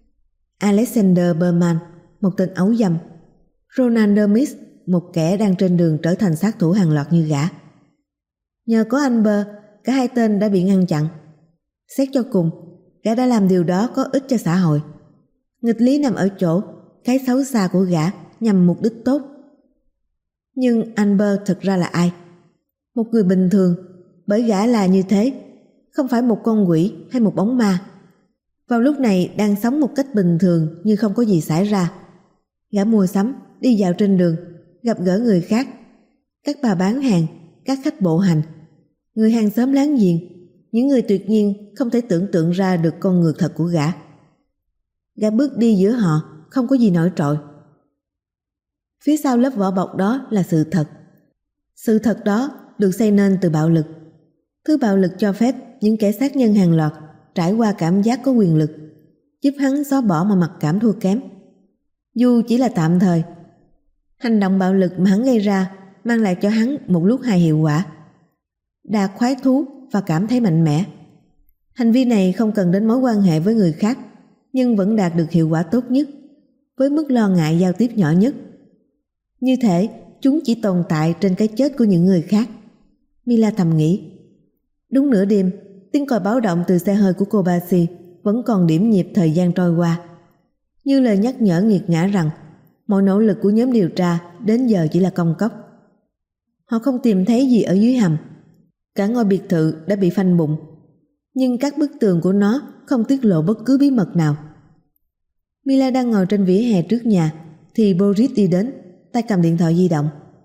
Alexander Berman, một tên ấu dâm. Roland Dermis, một kẻ đang trên đường trở thành sát thủ hàng loạt như gã. Nhờ có anh Bơ, cả hai tên đã bị ngăn chặn. Xét cho cùng, gã đã làm điều đó có ích cho xã hội. Nghịch lý nằm ở chỗ cái xấu xa của gã nhằm mục đích tốt. Nhưng anh Bơ thực ra là ai? Một người bình thường, bởi gã là như thế, không phải một con quỷ hay một bóng ma. Vào lúc này đang sống một cách bình thường như không có gì xảy ra. Gã mua sắm, đi dạo trên đường, gặp gỡ người khác, các bà bán hàng, các khách bộ hành, người hàng xóm láng giềng, những người tuyệt nhiên không thể tưởng tượng ra được con người thật của gã. Gã bước đi giữa họ, không có gì nổi trội. Phía sau lớp vỏ bọc đó là sự thật. Sự thật đó được xây nên từ bạo lực. Thứ bạo lực cho phép những kẻ sát nhân hàng loạt trải qua cảm giác có quyền lực, giúp hắn xóa bỏ mọi mặc cảm thua kém. Dù chỉ là tạm thời, hành động bạo lực mà hắn gây ra mang lại cho hắn một lúc hai hiệu quả: đạt khoái thú và cảm thấy mạnh mẽ. Hành vi này không cần đến mối quan hệ với người khác, nhưng vẫn đạt được hiệu quả tốt nhất, với mức lo ngại giao tiếp nhỏ nhất. Như thể chúng chỉ tồn tại trên cái chết của những người khác. Mila thầm nghĩ. Đúng nửa đêm, tiếng còi báo động từ xe hơi của Kobashi vẫn còn điểm nhịp thời gian trôi qua, như lời nhắc nhở nghiệt ngã rằng mọi nỗ lực của nhóm điều tra đến giờ chỉ là công cốc. Họ không tìm thấy gì ở dưới hầm. Cả ngôi biệt thự đã bị phanh bụng, nhưng các bức tường của nó không tiết lộ bất cứ bí mật nào. Mila đang ngồi trên vỉa hè trước nhà thì Boris đi đến, tay cầm điện thoại di động.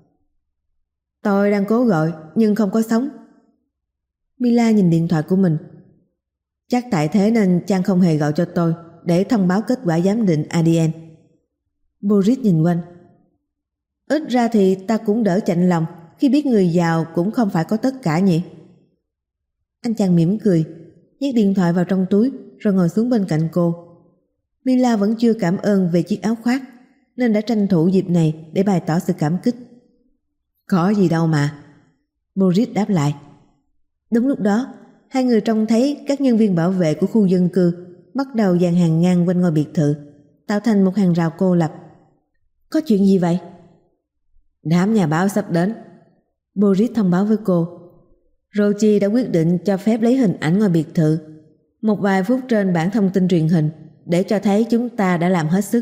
Tôi đang cố gọi nhưng không có sóng. Mila nhìn điện thoại của mình. Chắc tại thế nên Trang không hề gọi cho tôi để thông báo kết quả giám định a đê en. Boris nhìn quanh. Ít ra thì ta cũng đỡ chạnh lòng khi biết người giàu cũng không phải có tất cả nhỉ. Anh chàng mỉm cười, nhét điện thoại vào trong túi rồi ngồi xuống bên cạnh cô. Mila vẫn chưa cảm ơn về chiếc áo khoác nên đã tranh thủ dịp này để bày tỏ sự cảm kích. Có gì đâu mà, Boris đáp lại. Đúng lúc đó, hai người trông thấy các nhân viên bảo vệ của khu dân cư bắt đầu dàn hàng ngang quanh ngôi biệt thự, tạo thành một hàng rào cô lập. Có chuyện gì vậy? Đám nhà báo sắp đến, Boris thông báo với cô. Rochi đã quyết định cho phép lấy hình ảnh ngôi biệt thự một vài phút trên bảng thông tin truyền hình để cho thấy chúng ta đã làm hết sức.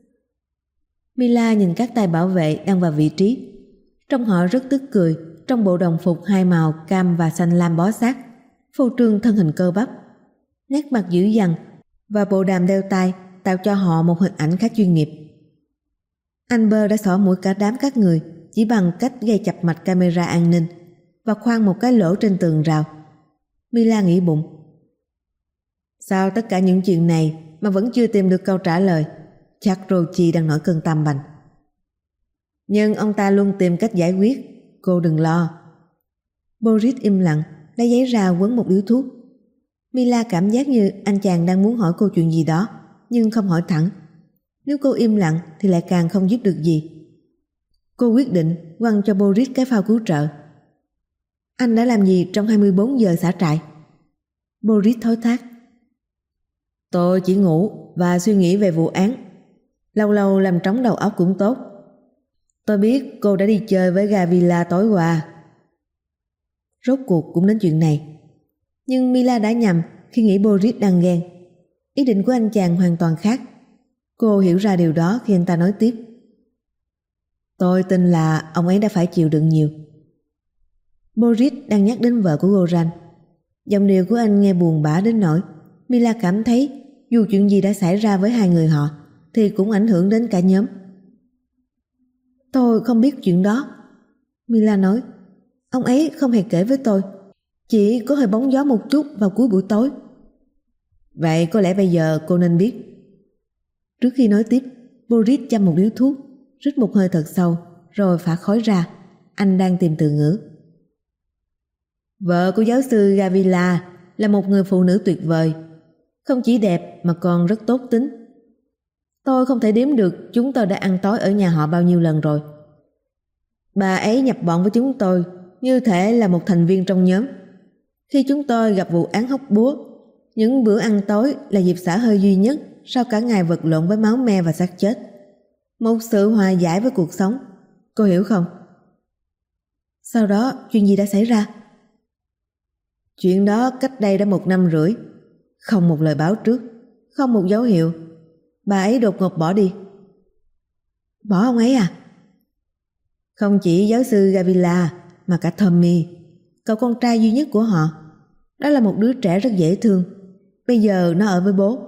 Mila nhìn các tay bảo vệ đang vào vị trí. Trông họ rất tức cười trong bộ đồng phục hai màu cam và xanh lam bó sát, phô trương thân hình cơ bắp, nét mặt dữ dằn và bộ đàm đeo tai tạo cho họ một hình ảnh khá chuyên nghiệp. Amber đã xỏ mũi cả đám các người chỉ bằng cách gây chập mạch camera an ninh và khoan một cái lỗ trên tường rào. Mila nghĩ bụng, sao tất cả những chuyện này mà vẫn chưa tìm được câu trả lời? Chắc Rochi đang nổi cơn tam bành. Nhưng ông ta luôn tìm cách giải quyết, cô đừng lo. Boris im lặng, lấy giấy ra quấn một điếu thuốc. Mila cảm giác như anh chàng đang muốn hỏi cô chuyện gì đó nhưng không hỏi thẳng. Nếu cô im lặng thì lại càng không giúp được gì. Cô quyết định quăng cho Boris cái phao cứu trợ. Anh đã làm gì trong hai mươi bốn giờ xả trại? Boris thối thác. Tôi chỉ ngủ và suy nghĩ về vụ án. Lâu lâu làm trống đầu óc cũng tốt. Tôi biết cô đã đi chơi với Gavila tối qua. Rốt cuộc cũng đến chuyện này. Nhưng Mila đã nhầm khi nghĩ Boris đang ghen. Ý định của anh chàng hoàn toàn khác. Cô hiểu ra điều đó khi anh ta nói tiếp. Tôi tin là ông ấy đã phải chịu đựng nhiều. Boris đang nhắc đến vợ của Goran. Giọng điệu của anh nghe buồn bã đến nỗi Mila cảm thấy dù chuyện gì đã xảy ra với hai người họ thì cũng ảnh hưởng đến cả nhóm. Tôi không biết chuyện đó, Mila nói. Ông ấy không hề kể với tôi, chỉ có hơi bóng gió một chút vào cuối buổi tối. Vậy có lẽ bây giờ cô nên biết. Trước khi nói tiếp, Boris châm một điếu thuốc, rít một hơi thật sâu rồi phả khói ra. Anh đang tìm từ ngữ. Vợ của giáo sư Gavila là một người phụ nữ tuyệt vời, không chỉ đẹp mà còn rất tốt tính. Tôi không thể đếm được chúng tôi đã ăn tối ở nhà họ bao nhiêu lần rồi. Bà ấy nhập bọn với chúng tôi như thể là một thành viên trong nhóm. Khi chúng tôi gặp vụ án hóc búa, những bữa ăn tối là dịp xả hơi duy nhất sau cả ngày vật lộn với máu me và xác chết. Một sự hòa giải với cuộc sống. Cô hiểu không? Sau đó chuyện gì đã xảy ra? Chuyện đó cách đây đã một năm rưỡi. Không một lời báo trước, không một dấu hiệu. Bà ấy đột ngột bỏ đi. Bỏ ông ấy à? Không chỉ giáo sư Gavila mà cả Tommy, cậu con trai duy nhất của họ. Đó là một đứa trẻ rất dễ thương. Bây giờ nó ở với bố.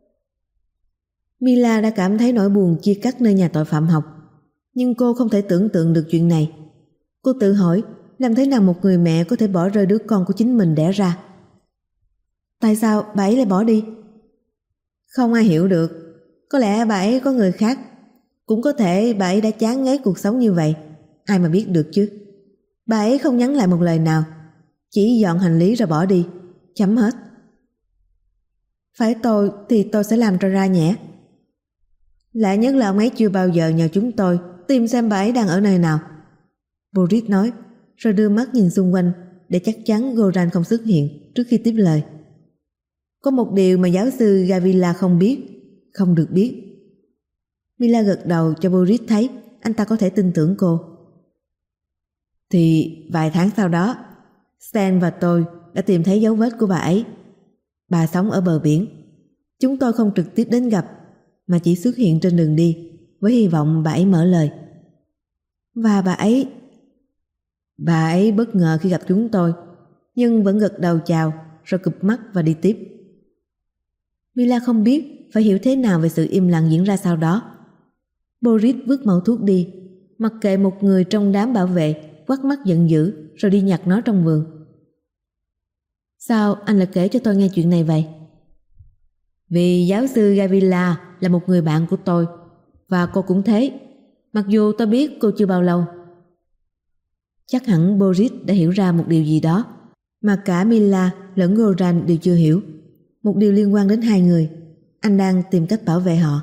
Mila đã cảm thấy nỗi buồn chia cắt nơi nhà tội phạm học. Nhưng cô không thể tưởng tượng được chuyện này. Cô tự hỏi làm thế nào một người mẹ có thể bỏ rơi đứa con của chính mình đẻ ra. Tại sao bà ấy lại bỏ đi? Không ai hiểu được. Có lẽ bà ấy có người khác. Cũng có thể bà ấy đã chán ngấy cuộc sống như vậy. Ai mà biết được chứ. Bà ấy không nhắn lại một lời nào, chỉ dọn hành lý rồi bỏ đi. Chấm hết. Phải tôi thì tôi sẽ làm cho ra nhẽ. Lạ nhất là ông ấy chưa bao giờ nhờ chúng tôi tìm xem bà ấy đang ở nơi nào. Boris nói, rồi đưa mắt nhìn xung quanh để chắc chắn Goran không xuất hiện trước khi tiếp lời. Có một điều mà giáo sư Gavila không biết, không được biết. Mila gật đầu cho Boris thấy anh ta có thể tin tưởng cô. Thì vài tháng sau đó, Stan và tôi đã tìm thấy dấu vết của bà ấy. Bà sống ở bờ biển. Chúng tôi không trực tiếp đến gặp, mà chỉ xuất hiện trên đường đi, với hy vọng bà ấy mở lời. Và bà ấy... Bà ấy bất ngờ khi gặp chúng tôi, nhưng vẫn gật đầu chào, rồi cụp mắt và đi tiếp. Mila không biết phải hiểu thế nào về sự im lặng diễn ra sau đó. Boris vứt mẩu thuốc đi, mặc kệ một người trong đám bảo vệ quắt mắt giận dữ rồi đi nhặt nó trong vườn. Sao anh lại kể cho tôi nghe chuyện này vậy? Vì giáo sư Gavila là một người bạn của tôi, và cô cũng thế, mặc dù tôi biết cô chưa bao lâu. Chắc hẳn Boris đã hiểu ra một điều gì đó mà cả Mila lẫn Goran đều chưa hiểu. Một điều liên quan đến hai người. Anh đang tìm cách bảo vệ họ.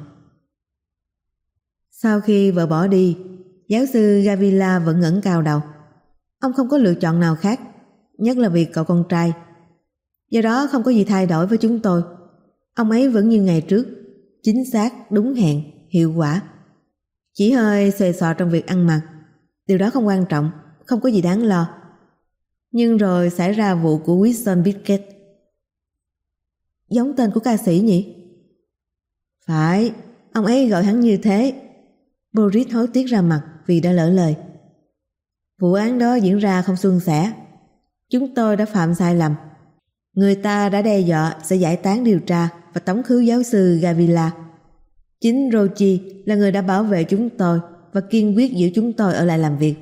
Sau khi vợ bỏ đi, giáo sư Gavila vẫn ngẩng cao đầu. Ông không có lựa chọn nào khác, nhất là vì cậu con trai. Do đó không có gì thay đổi với chúng tôi. Ông ấy vẫn như ngày trước, chính xác, đúng hẹn, hiệu quả. Chỉ hơi xòe xọ trong việc ăn mặc. Điều đó không quan trọng, không có gì đáng lo. Nhưng rồi xảy ra vụ của Wilson Pickett. Giống tên của ca sĩ nhỉ? Phải, ông ấy gọi hắn như thế. Boris hối tiếc ra mặt vì đã lỡ lời. Vụ án đó diễn ra không suôn sẻ. Chúng tôi đã phạm sai lầm. Người ta đã đe dọa sẽ giải tán điều tra và tống khứ giáo sư Gavila. Chính Rochi là người đã bảo vệ chúng tôi và kiên quyết giữ chúng tôi ở lại làm việc.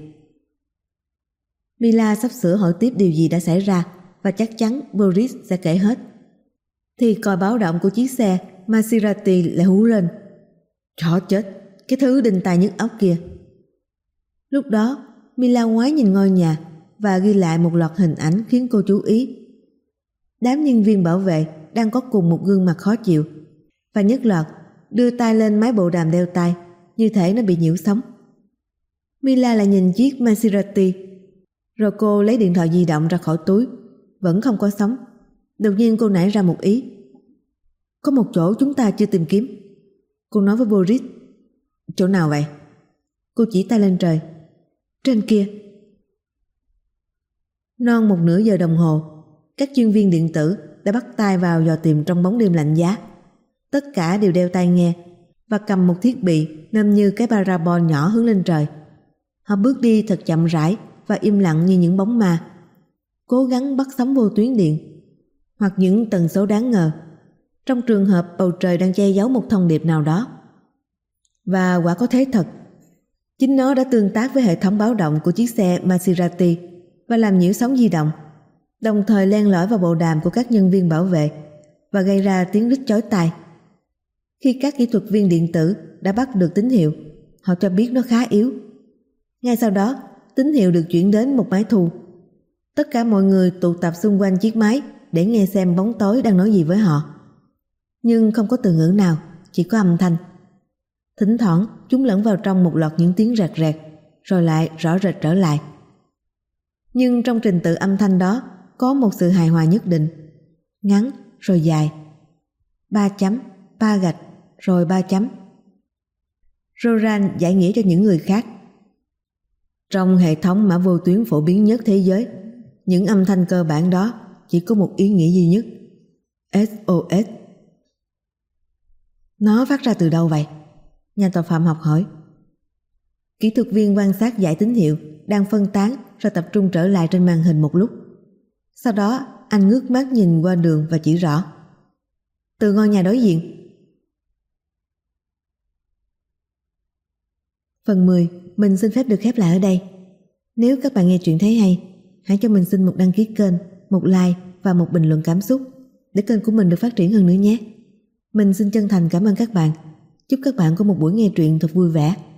Mila sắp sửa hỏi tiếp điều gì đã xảy ra, và chắc chắn Boris sẽ kể hết. Thì còi báo động của chiếc xe Maserati lại hú lên. Chó chết, cái thứ đinh tai nhức óc kia. Lúc đó Mila ngoái nhìn ngôi nhà và ghi lại một loạt hình ảnh khiến cô chú ý. Đám nhân viên bảo vệ đang có cùng một gương mặt khó chịu, và nhất loạt đưa tay lên máy bộ đàm đeo tai, như thể nó bị nhiễu sóng. Mila lại nhìn chiếc Maserati, rồi cô lấy điện thoại di động ra khỏi túi. Vẫn không có sóng. Đột nhiên cô nảy ra một ý. Có một chỗ chúng ta chưa tìm kiếm. Cô nói với Boris. Chỗ nào vậy? Cô chỉ tay lên trời. Trên kia. Non một nửa giờ đồng hồ, các chuyên viên điện tử đã bắt tay vào dò tìm trong bóng đêm lạnh giá. Tất cả đều đeo tai nghe và cầm một thiết bị nằm như cái parabol nhỏ hướng lên trời. Họ bước đi thật chậm rãi và im lặng như những bóng ma, cố gắng bắt sóng vô tuyến điện hoặc những tần số đáng ngờ, trong trường hợp bầu trời đang che giấu một thông điệp nào đó. Và quả có thế thật. Chính nó đã tương tác với hệ thống báo động của chiếc xe Maserati và làm nhiễu sóng di động, đồng thời len lỏi vào bộ đàm của các nhân viên bảo vệ và gây ra tiếng rít chói tai. Khi các kỹ thuật viên điện tử đã bắt được tín hiệu, họ cho biết nó khá yếu. Ngay sau đó, tín hiệu được chuyển đến một máy thu. Tất cả mọi người tụ tập xung quanh chiếc máy để nghe xem bóng tối đang nói gì với họ. Nhưng không có từ ngữ nào, chỉ có âm thanh. Thỉnh thoảng chúng lẫn vào trong một loạt những tiếng rẹt rẹt, rồi lại rõ rệt trở lại. Nhưng trong trình tự âm thanh đó có một sự hài hòa nhất định. Ngắn rồi dài. Ba chấm, ba gạch, rồi ba chấm. Roran giải nghĩa cho những người khác. Trong hệ thống mã vô tuyến phổ biến nhất thế giới, những âm thanh cơ bản đó chỉ có một ý nghĩa duy nhất. ét o ét. Nó phát ra từ đâu vậy? Nhà tội phạm học hỏi. Kỹ thuật viên quan sát dải tín hiệu đang phân tán rồi tập trung trở lại trên màn hình một lúc. Sau đó anh ngước mắt nhìn qua đường và chỉ rõ. Từ ngôi nhà đối diện. Phần mười, mình xin phép được khép lại ở đây. Nếu các bạn nghe chuyện thấy hay, hãy cho mình xin một đăng ký kênh, một like và một bình luận cảm xúc để kênh của mình được phát triển hơn nữa nhé. Mình xin chân thành cảm ơn các bạn. Chúc các bạn có một buổi nghe truyện thật vui vẻ.